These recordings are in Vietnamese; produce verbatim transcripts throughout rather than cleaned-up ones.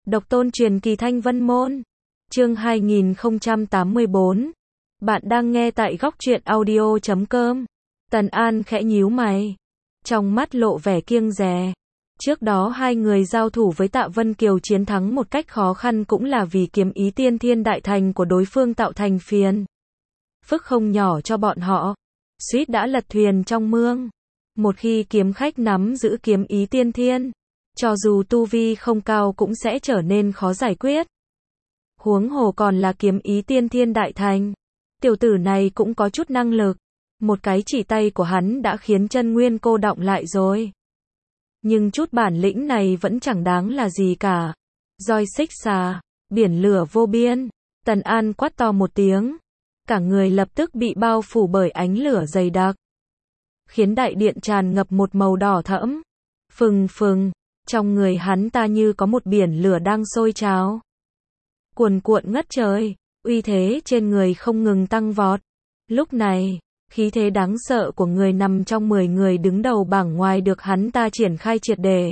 Độc tôn truyền kỳ Thanh Vân Môn. Chương hai nghìn không trăm tám mươi bốn. Bạn đang nghe tại góc truyện audio chấm com. Tần An khẽ nhíu mày, trong mắt lộ vẻ kiêng dè. Trước đó hai người giao thủ với Tạ Vân Kiều chiến thắng một cách khó khăn cũng là vì kiếm ý tiên thiên đại thành của đối phương tạo thành phiền phức không nhỏ cho bọn họ, suýt đã lật thuyền trong mương. Một khi kiếm khách nắm giữ kiếm ý tiên thiên, cho dù tu vi không cao cũng sẽ trở nên khó giải quyết. Huống hồ còn là kiếm ý tiên thiên đại thành. Tiểu tử này cũng có chút năng lực. Một cái chỉ tay của hắn đã khiến chân nguyên cô đọng lại rồi. Nhưng chút bản lĩnh này vẫn chẳng đáng là gì cả. Roi xích xà, biển lửa vô biên. Tần An quát to một tiếng. Cả người lập tức bị bao phủ bởi ánh lửa dày đặc, khiến đại điện tràn ngập một màu đỏ thẫm. Phừng phừng, trong người hắn ta như có một biển lửa đang sôi trào, cuồn cuộn ngất trời, uy thế trên người không ngừng tăng vọt. Lúc này, khí thế đáng sợ của người nằm trong mười người đứng đầu bảng ngoài được hắn ta triển khai triệt để.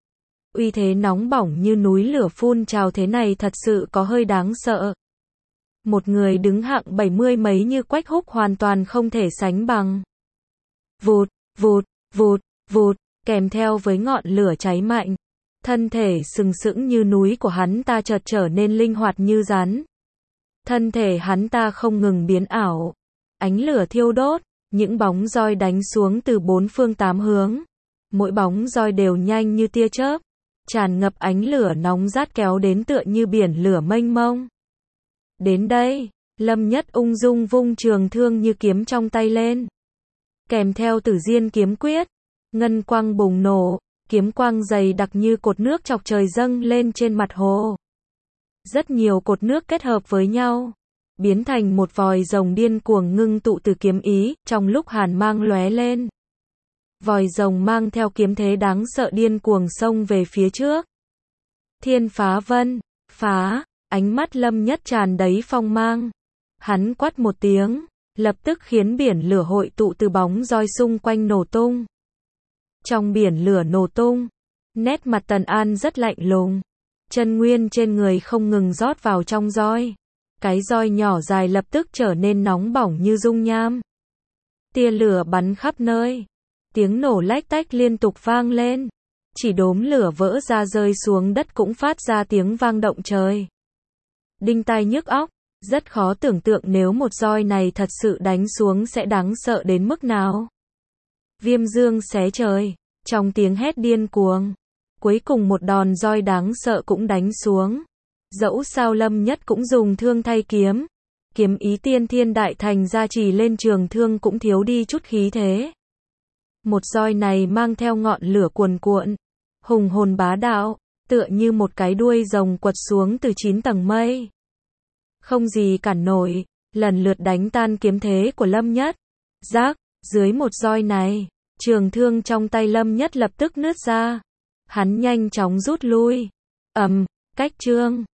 Uy thế nóng bỏng như núi lửa phun trào thế này thật sự có hơi đáng sợ. Một người đứng hạng bảy mươi mấy như Quách Húc hoàn toàn không thể sánh bằng. Vụt, vụt, vụt, vụt, kèm theo với ngọn lửa cháy mạnh. Thân thể sừng sững như núi của hắn ta chợt trở nên linh hoạt như rắn. Thân thể hắn ta không ngừng biến ảo. Ánh lửa thiêu đốt, những bóng roi đánh xuống từ bốn phương tám hướng. Mỗi bóng roi đều nhanh như tia chớp, tràn ngập ánh lửa nóng rát kéo đến tựa như biển lửa mênh mông. Đến đây, Lâm Nhất ung dung vung trường thương như kiếm trong tay lên. Kèm theo Tử Diên kiếm quyết, ngân quang bùng nổ, kiếm quang dày đặc như cột nước chọc trời dâng lên trên mặt hồ. Rất nhiều cột nước kết hợp với nhau, biến thành một vòi rồng điên cuồng ngưng tụ từ kiếm ý, trong lúc hàn mang lóe lên. Vòi rồng mang theo kiếm thế đáng sợ điên cuồng xông về phía trước. Thiên phá vân, phá, ánh mắt Lâm Nhất tràn đầy phong mang. Hắn quát một tiếng, lập tức khiến biển lửa hội tụ từ bóng roi xung quanh nổ tung. Trong biển lửa nổ tung, nét mặt Tần An rất lạnh lùng. Chân nguyên trên người không ngừng rót vào trong roi. Cái roi nhỏ dài lập tức trở nên nóng bỏng như dung nham. Tia lửa bắn khắp nơi. Tiếng nổ lách tách liên tục vang lên. Chỉ đốm lửa vỡ ra rơi xuống đất cũng phát ra tiếng vang động trời. Đinh tai nhức óc, rất khó tưởng tượng nếu một roi này thật sự đánh xuống sẽ đáng sợ đến mức nào. Viêm dương xé trời, trong tiếng hét điên cuồng. Cuối cùng một đòn roi đáng sợ cũng đánh xuống. Dẫu sao Lâm Nhất cũng dùng thương thay kiếm. Kiếm ý tiên thiên đại thành gia trì lên trường thương cũng thiếu đi chút khí thế. Một roi này mang theo ngọn lửa cuồn cuộn, hùng hồn bá đạo, tựa như một cái đuôi rồng quật xuống từ chín tầng mây. Không gì cản nổi, lần lượt đánh tan kiếm thế của Lâm Nhất. Rác, dưới một roi này, trường thương trong tay Lâm Nhất lập tức nứt ra. Hắn nhanh chóng rút lui. Ầm, cách chương.